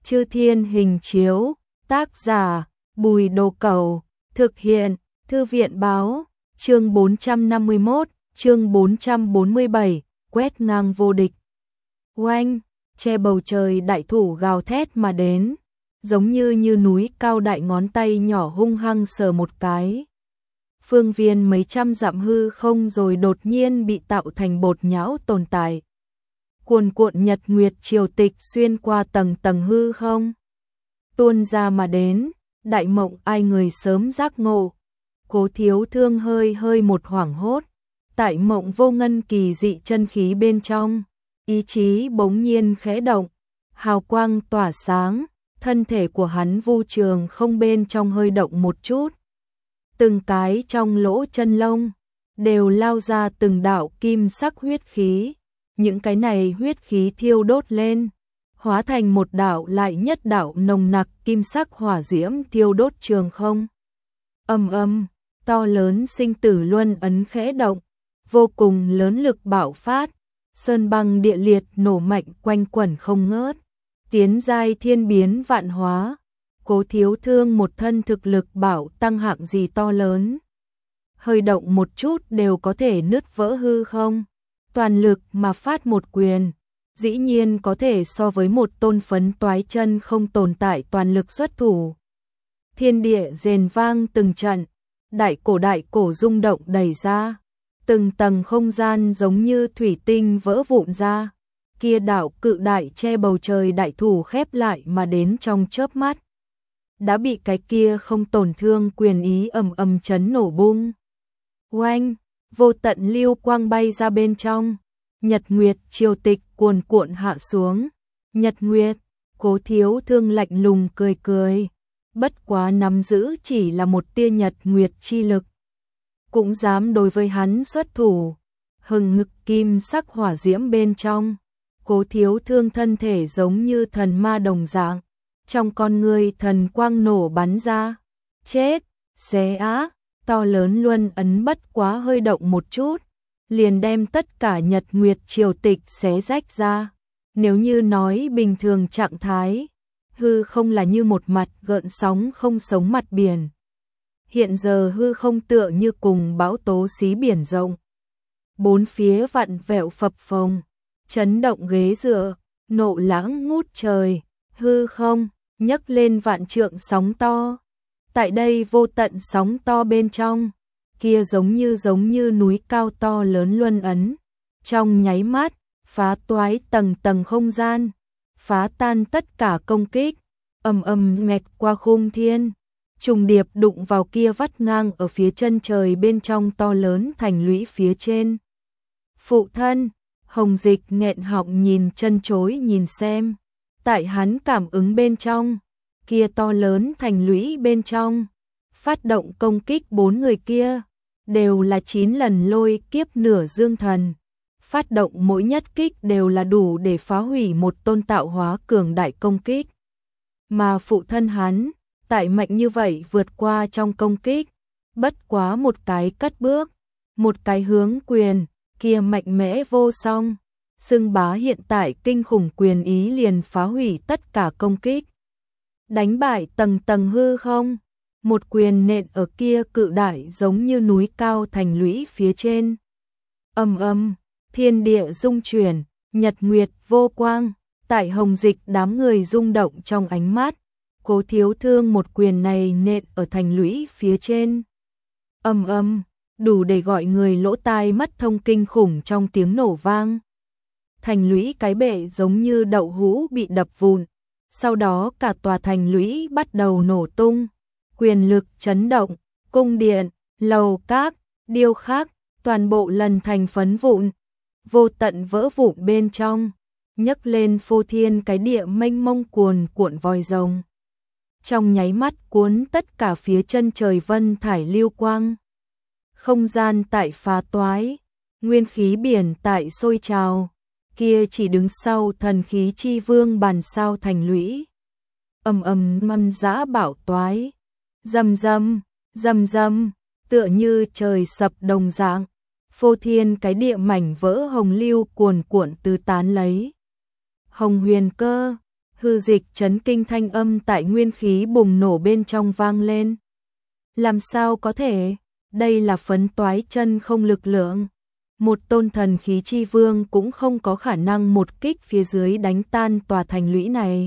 Chư Thiên Hình Chiếu, tác giả Bùi Đồ Cẩu, thực hiện Thư viện Báo, chương 451, chương 447, quét ngang vô địch. Oanh, che bầu trời đại thủ gào thét mà đến, giống như núi cao đại ngón tay nhỏ hung hăng sờ một cái. Phương viên mấy trăm dặm hư không rồi đột nhiên bị tạo thành bột nhão tồn tại. Cuồn cuộn nhật nguyệt triều tịch xuyên qua tầng tầng hư không, tuôn ra mà đến, đại mộng ai người sớm giác ngộ. Cố Thiếu Thương hơi một hoảng hốt, tại mộng vô ngân kỳ dị chân khí bên trong, ý chí bỗng nhiên khẽ động, hào quang tỏa sáng, thân thể của hắn vu trường không bên trong hơi động một chút. Từng cái trong lỗ chân lông đều lao ra từng đạo kim sắc huyết khí, những cái này huyết khí thiêu đốt lên, hóa thành một đạo lại nhất đạo nồng nặc kim sắc hỏa diễm thiêu đốt trường không. Ầm ầm, to lớn sinh tử luân ấn khẽ động, vô cùng lớn lực bạo phát, sơn băng địa liệt nổ mạnh quanh quẩn không ngớt, tiến giai thiên biến vạn hóa. Cố Thiếu Thương một thân thực lực bảo tăng hạng gì to lớn, hơi động một chút đều có thể nứt vỡ hư không, toàn lực mà phát một quyền, dĩ nhiên có thể so với một tôn phấn toái chân không tồn tại toàn lực xuất thủ. Thiên địa rền vang từng trận, đại cổ rung động đẩy ra, từng tầng không gian giống như thủy tinh vỡ vụn ra, kia đạo cự đại che bầu trời đại thủ khép lại mà đến trong chớp mắt, đã bị cái kia không tổn thương quyền ý ầm chấn nổ bung. Oanh, vô tận lưu quang bay ra bên trong, nhật nguyệt triều tịch cuồn cuộn hạ xuống. Nhật nguyệt, Cố Thiếu Thương lạnh lùng cười, bất quá nắm giữ chỉ là một tia nhật nguyệt chi lực, cũng dám đối với hắn xuất thủ. Hừng ngực kim sắc hỏa diễm bên trong, Cố Thiếu Thương thân thể giống như thần ma đồng dạng, trong con người thần quang nổ bắn ra. Chết, xé á, to lớn luân ấn bất quá hơi động một chút, liền đem tất cả nhật nguyệt triều tịch xé rách ra. Nếu như nói bình thường trạng thái, hư không là như một mặt gợn sóng không sống mặt biển. Hiện giờ hư không tựa như cùng bão tố xí biển rộng. Bốn phía vặn vẹo phập phồng, chấn động ghế dựa, nộ lãng ngút trời, hư không nhấc lên vạn trượng sóng to. Tại đây vô tận sóng to bên trong, kia giống như núi cao to lớn luân ấn, trong nháy mắt phá toái tầng tầng không gian, phá tan tất cả công kích, ầm mẹt qua khung thiên, trùng điệp đụng vào kia vắt ngang ở phía chân trời bên trong to lớn thành lũy phía trên. Phụ thân, Hồng Dịch nghẹn họng nhìn chân chối nhìn xem, tại hắn cảm ứng bên trong, kia to lớn thành lũy bên trong, phát động công kích bốn người kia, đều là 9 lần lôi kiếp nửa dương thần. Phát động mỗi nhất kích đều là đủ để phá hủy một tôn tạo hóa cường đại công kích. Mà phụ thân hắn, tại mạnh như vậy vượt qua trong công kích, bất quá một cái cất bước, một cái hướng quyền, kia mạnh mẽ vô song. Xưng bá hiện tại kinh khủng quyền ý liền phá hủy tất cả công kích. Đánh bại tầng tầng hư không, một quyền nện ở kia cự đại giống như núi cao thành lũy phía trên. Ầm, thiên địa rung chuyển, nhật nguyệt vô quang, tại Hồng Dịch đám người rung động trong ánh mắt. Cố Thiếu Thương một quyền này nện ở thành lũy phía trên. Ầm, đủ để gọi người lỗ tai mất thông kinh khủng trong tiếng nổ vang. Thành lũy cái bệ giống như đậu hũ bị đập vụn, sau đó cả tòa thành lũy bắt đầu nổ tung, quyền lực chấn động, cung điện, lầu các, điêu khắc, toàn bộ lần thành phấn vụn, vô tận vỡ vụn bên trong, nhấc lên phô thiên cái địa mênh mông cuồn cuộn vòi rồng. Trong nháy mắt cuốn tất cả phía chân trời vân thải lưu quang. Không gian tại phá toái, nguyên khí biển tại sôi trào, kia chỉ đứng sau thần khí chi vương bàn sao thành lũy. Măm dã bảo toái, rầm, tựa như trời sập đồng dạng, phô thiên cái địa mảnh vỡ hồng lưu cuồn cuộn tứ tán lấy. Hồng Huyền Cơ, Hư dịch chấn kinh thanh âm tại nguyên khí bùng nổ bên trong vang lên. Làm sao có thể? Đây là phấn toái chân không lực lượng. Một tôn thần khí chi vương cũng không có khả năng một kích phía dưới đánh tan tòa thành lũy này.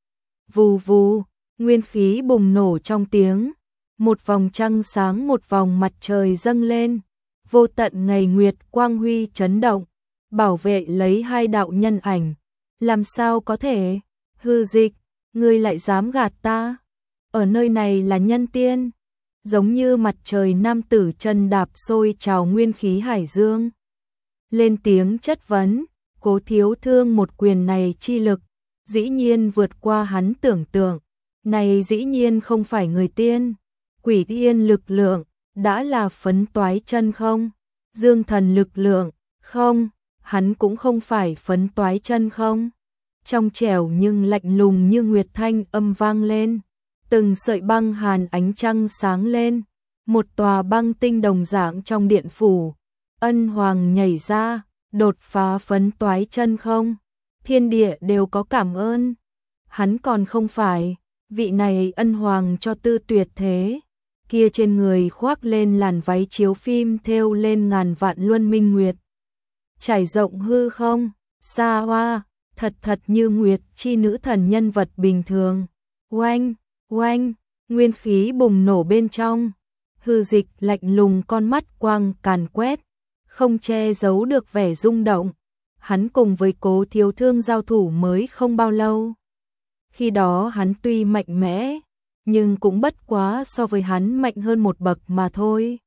Vù vù, nguyên khí bùng nổ trong tiếng. Một vòng trăng sáng, một vòng mặt trời dâng lên. Vô tận ngày nguyệt quang huy chấn động, bảo vệ lấy hai đạo nhân ảnh. Làm sao có thể? Hư dịch, ngươi lại dám gạt ta? Ở nơi này là nhân tiên. Giống như mặt trời nam tử chân đạp sôi trào nguyên khí hải dương. Lên tiếng chất vấn, Cố Thiếu Thương một quyền này chi lực, dĩ nhiên vượt qua hắn tưởng tượng. Này dĩ nhiên không phải người tiên. Quỷ tiên lực lượng, đã là phấn toái chân không? Dương thần lực lượng, không, hắn cũng không phải phấn toái chân không? Trong trẻo nhưng lạnh lùng như nguyệt thanh âm vang lên. Từng sợi băng hàn ánh trăng sáng lên. Một tòa băng tinh đồng dạng trong điện phủ. Ân hoàng nhảy ra, đột phá phấn toái chân không? Thiên địa đều có cảm ơn. Hắn còn không phải, vị này ân hoàng cho tư tuyệt thế. Kia trên người khoác lên làn váy chiếu phim thêu lên ngàn vạn luân minh nguyệt. Trải rộng hư không, xa hoa, thật như nguyệt chi nữ thần nhân vật bình thường. Oanh, oanh, nguyên khí bùng nổ bên trong. Hư dịch lạnh lùng con mắt quang càn quét, không che giấu được vẻ rung động. Hắn cùng với Cố Thiếu Thương giao thủ mới không bao lâu. Khi đó hắn tuy mạnh mẽ, nhưng cũng bất quá so với hắn mạnh hơn một bậc mà thôi.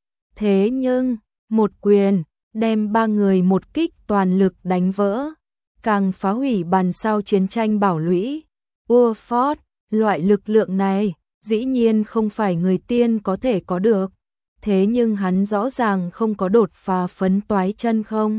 Thế nhưng, một quyền, đem ba người một kích toàn lực đánh vỡ, càng phá hủy bàn sao chiến tranh bảo lũy. Urford, loại lực lượng này, dĩ nhiên không phải người tiên có thể có được. Thế nhưng hắn rõ ràng không có đột phá phấn toái chân không?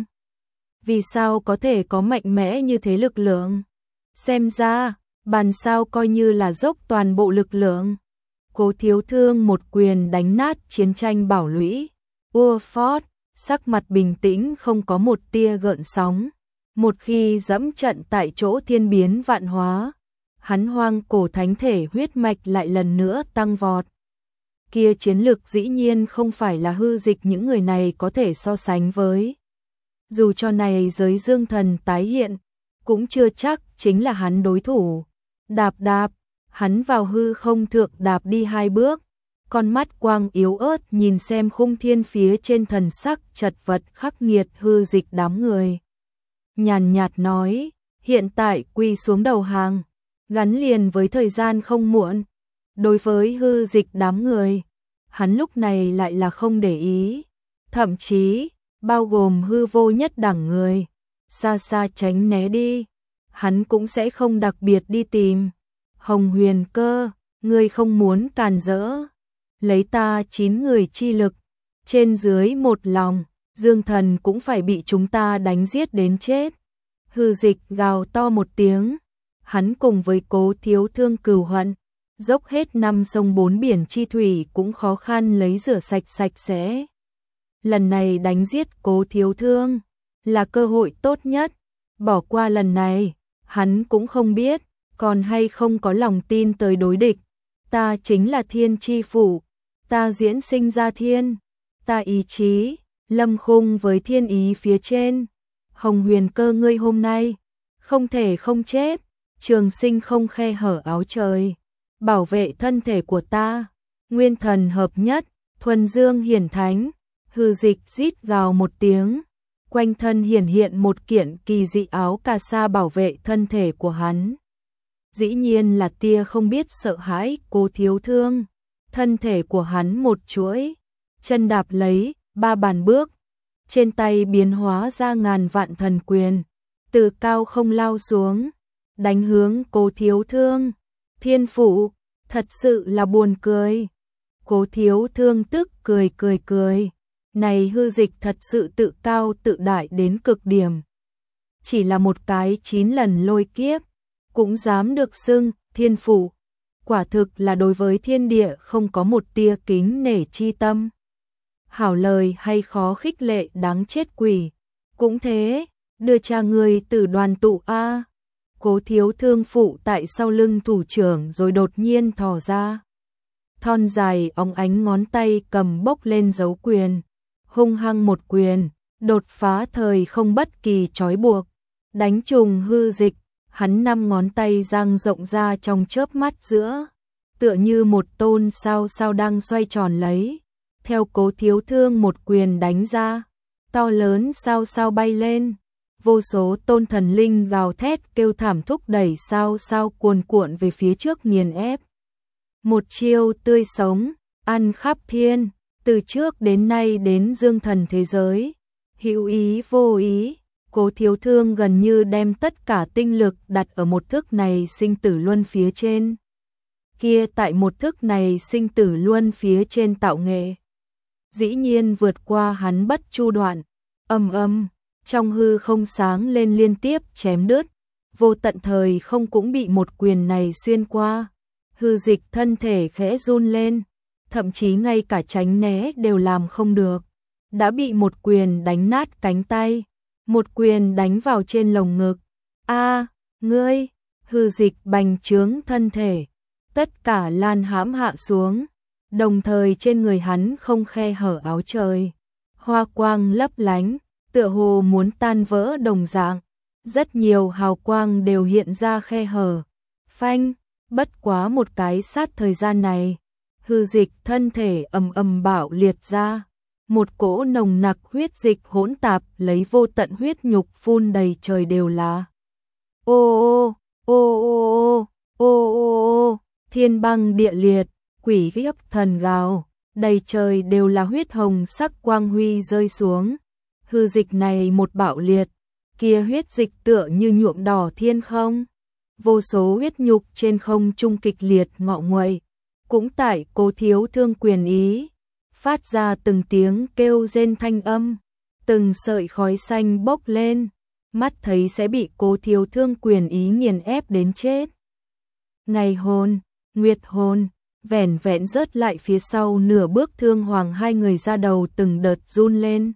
Vì sao có thể có mạnh mẽ như thế lực lượng? Xem ra, bàn sao coi như là dốc toàn bộ lực lượng. Cố Thiếu Thương một quyền đánh nát chiến tranh bảo lũy. Urford, sắc mặt bình tĩnh không có một tia gợn sóng. Một khi dẫm trận tại chỗ thiên biến vạn hóa, hắn hoang cổ thánh thể huyết mạch lại lần nữa tăng vọt. Kia chiến lực dĩ nhiên không phải là hư dịch những người này có thể so sánh với. Dù cho này giới dương thần tái hiện, cũng chưa chắc chính là hắn đối thủ. Đạp đạp, hắn vào hư không thượng đạp đi 2 bước, con mắt quang yếu ớt nhìn xem khung thiên phía trên thần sắc chật vật khắc nghiệt hư dịch đám người. Nhàn nhạt nói, hiện tại quỳ xuống đầu hàng, gắn liền với thời gian không muộn. Đối với hư dịch đám người, hắn lúc này lại là không để ý, thậm chí, bao gồm hư vô nhất đẳng người, xa xa tránh né đi, hắn cũng sẽ không đặc biệt đi tìm. Hồng Huyền Cơ, ngươi không muốn càn rỡ, lấy ta 9 người chi lực, trên dưới một lòng, dương thần cũng phải bị chúng ta đánh giết đến chết. Hư dịch gào to một tiếng, hắn cùng với Cố Thiếu Thương cừu hận, dốc hết 5 sông 4 biển chi thủy cũng khó khăn lấy rửa sạch sẽ. Lần này đánh giết Cố Thiếu Thương là cơ hội tốt nhất, bỏ qua lần này, hắn cũng không biết còn hay không có lòng tin tới đối địch. Ta chính là thiên chi phủ, ta diễn sinh ra thiên, ta ý chí, lâm khung với thiên ý phía trên. Hồng Huyền Cơ ngươi hôm nay, không thể không chết, trường sinh không khe hở áo trời, bảo vệ thân thể của ta, nguyên thần hợp nhất, thuần dương hiển thánh. Hư dịch rít gào một tiếng, quanh thân hiển hiện một kiện kỳ dị áo cà sa bảo vệ thân thể của hắn. Dĩ nhiên là tia không biết sợ hãi Cố Thiếu Thương, thân thể của hắn một chuỗi, chân đạp lấy 3 bàn bước, trên tay biến hóa ra ngàn vạn thần quyền, từ cao không lao xuống, đánh hướng Cố Thiếu Thương. Thiên phụ, thật sự là buồn cười. Cố Thiếu Thương tức cười. Này hư dịch thật sự tự cao tự đại đến cực điểm. Chỉ là một cái 9 lần lôi kiếp, cũng dám được xưng thiên phụ. Quả thực là đối với thiên địa không có một tia kính nể chi tâm. Hảo lời hay khó khích lệ đáng chết quỷ. Cũng thế, đưa cha người từ đoàn tụ a. Cố Thiếu Thương phụ tại sau lưng thủ trưởng rồi đột nhiên thò ra. Thon dài óng ánh ngón tay cầm bốc lên dấu quyền, hung hăng một quyền, đột phá thời không bất kỳ trói buộc, đánh trùng hư dịch, hắn 5 ngón tay dang rộng ra trong chớp mắt giữa, tựa như một tôn sao sao đang xoay tròn lấy. Theo Cố Thiếu Thương một quyền đánh ra, to lớn sao sao bay lên, vô số tôn thần linh gào thét kêu thảm thúc đẩy sao sao cuồn cuộn về phía trước nghiền ép. Một chiêu tươi sống, ăn khắp thiên, từ trước đến nay đến dương thần thế giới, hữu ý vô ý, Cố Thiếu Thương gần như đem tất cả tinh lực đặt ở một thức này sinh tử luân phía trên. Kia tại một thức này sinh tử luân phía trên tạo nghệ, dĩ nhiên vượt qua hắn bất chu đoạn, trong hư không sáng lên liên tiếp chém đứt, vô tận thời không cũng bị một quyền này xuyên qua. Hư dịch thân thể khẽ run lên, thậm chí ngay cả tránh né đều làm không được, đã bị một quyền đánh nát cánh tay, một quyền đánh vào trên lồng ngực. A, ngươi! Hư dịch bành trướng thân thể, tất cả lan hãm hạ xuống, đồng thời trên người hắn không khe hở áo trời, hoa quang lấp lánh, tựa hồ muốn tan vỡ đồng dạng, rất nhiều hào quang đều hiện ra khe hở. Phanh! Bất quá một cái sát thời gian này, hư dịch thân thể ầm bạo liệt ra, một cỗ nồng nặc huyết dịch hỗn tạp lấy vô tận huyết nhục phun đầy trời đều là. Ô ô, thiên băng địa liệt, quỷ khiếp thần gào, đầy trời đều là huyết hồng sắc quang huy rơi xuống. Hư dịch này một bạo liệt, kia huyết dịch tựa như nhuộm đỏ thiên không. Vô số huyết nhục trên không trung kịch liệt ngọ nguậy, cũng tại Cố Thiếu Thương quyền ý, phát ra từng tiếng kêu rên thanh âm, từng sợi khói xanh bốc lên, mắt thấy sẽ bị Cố Thiếu Thương quyền ý nghiền ép đến chết. Ngày hồn, nguyệt hồn, vẻn vẹn rớt lại phía sau nửa bước Thương Hoàng hai người ra đầu từng đợt run lên.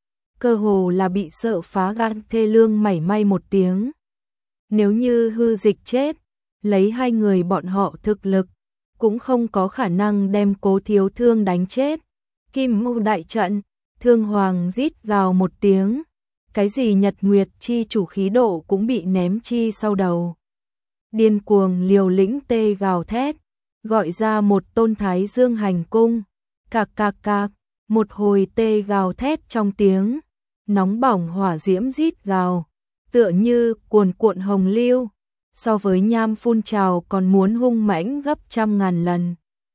Cơ hồ là bị sợ phá gan thê lương mảy may một tiếng. Nếu như hư dịch chết, lấy hai người bọn họ thực lực, cũng không có khả năng đem Cố Thiếu Thương đánh chết. Kim Mưu đại trận, Thương Hoàng rít gào một tiếng, cái gì Nhật Nguyệt chi chủ khí độ cũng bị ném chi sau đầu. Điên cuồng liều lĩnh tê gào thét, gọi ra một tôn Thái Dương hành cung, cạc cạc cạc, một hồi tê gào thét trong tiếng, nóng bỏng hỏa diễm rít gào, tựa như cuồn cuộn hồng lưu, so với nham phun trào còn muốn hung mãnh gấp trăm ngàn lần.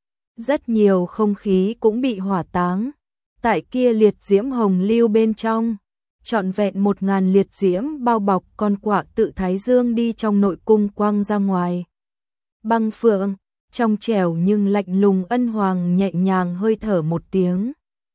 Rất nhiều không khí cũng bị hỏa táng, tại kia liệt diễm hồng lưu bên trong, trọn vẹn 1000 liệt diễm bao bọc con quạ tự Thái Dương đi trong nội cung quăng ra ngoài. Băng Phượng, trong trẻo nhưng lạnh lùng Ân Hoàng nhẹ nhàng hơi thở một tiếng.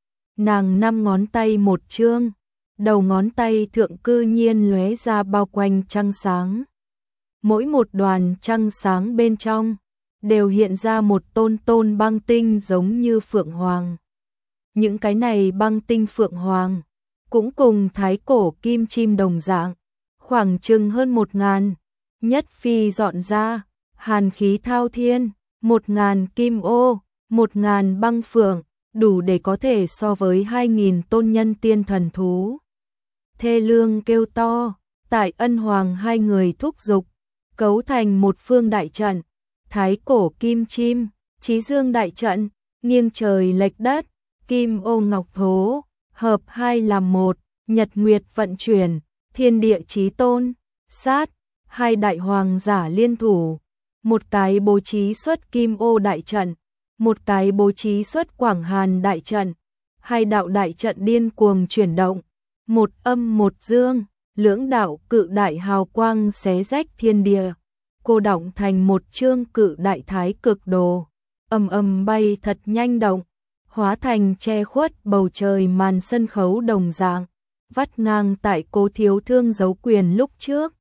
Nàng 5 ngón tay một chương, đầu ngón tay thượng cư nhiên lóe ra bao quanh trăng sáng. Mỗi một đoàn trăng sáng bên trong đều hiện ra một tôn băng tinh giống như phượng hoàng. Những cái này băng tinh phượng hoàng cũng cùng thái cổ kim chim đồng dạng, khoảng chừng hơn 1000, nhất phi dọn ra, hàn khí thao thiên, 1000 kim ô, 1000 băng phượng, đủ để có thể so với 2000 tôn nhân tiên thần thú. Thê lương kêu to, tại Ân Hoàng hai người thúc giục, cấu thành một phương đại trận, thái cổ kim chim, chí dương đại trận, nghiêng trời lệch đất, kim ô ngọc thố, hợp hai làm một, nhật nguyệt vận chuyển, thiên địa chí tôn, sát, hai đại hoàng giả liên thủ, một cái bố trí xuất kim ô đại trận, một cái bố trí xuất quảng hàn đại trận, hai đạo đại trận điên cuồng chuyển động, một âm một dương, lưỡng đạo cự đại hào quang xé rách thiên địa, cô đọng thành một chương cự đại thái cực đồ, bay thật nhanh động, hóa thành che khuất bầu trời màn sân khấu đồng dạng, vắt ngang tại Cố Thiếu Thương giấu quyền lúc trước.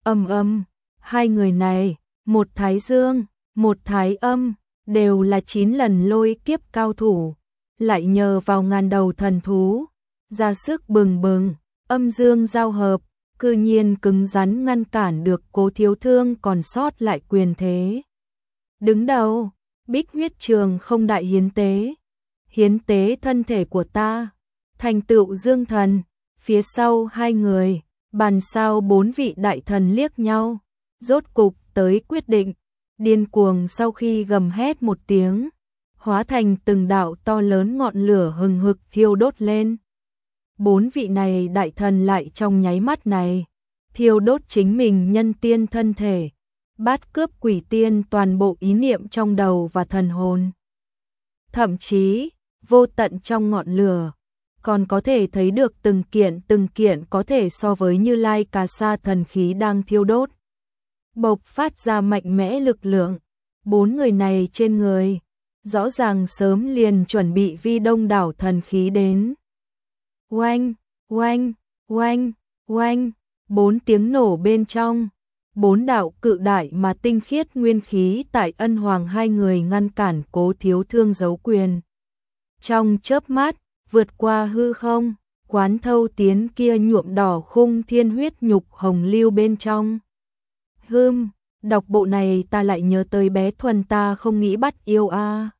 Hai người này, một thái dương, một thái âm, đều là 9 lần lôi kiếp cao thủ, lại nhờ vào ngàn đầu thần thú, ra sức bừng bừng, âm dương giao hợp, cư nhiên cứng rắn ngăn cản được Cố Thiếu Thương còn sót lại quyền thế. Đứng đầu, Bích Huyết Trường không đại hiến tế thân thể của ta, thành tựu dương thần. Phía sau hai người, bàn sao 4 vị đại thần liếc nhau, rốt cục tới quyết định, điên cuồng sau khi gầm hét một tiếng, hóa thành từng đạo to lớn ngọn lửa hừng hực thiêu đốt lên. 4 vị này đại thần lại trong nháy mắt này, thiêu đốt chính mình nhân tiên thân thể, bát cướp quỷ tiên toàn bộ ý niệm trong đầu và thần hồn. Thậm chí, vô tận trong ngọn lửa, còn có thể thấy được từng kiện có thể so với Như Lai Cà Sa thần khí đang thiêu đốt, bộc phát ra mạnh mẽ lực lượng. 4 người này trên người, rõ ràng sớm liền chuẩn bị vi đông đảo thần khí đến. Oanh, oanh, oanh, oanh, 4 tiếng nổ bên trong, 4 đạo cự đại mà tinh khiết nguyên khí tại Ân Hoàng hai người ngăn cản Cố Thiếu Thương giấu quyền. Trong chớp mắt, vượt qua hư không, quán thâu tiến kia nhuộm đỏ khung thiên huyết nhục hồng lưu bên trong. Đọc bộ này ta lại nhớ tới bé Thuần ta không nghĩ bắt yêu a.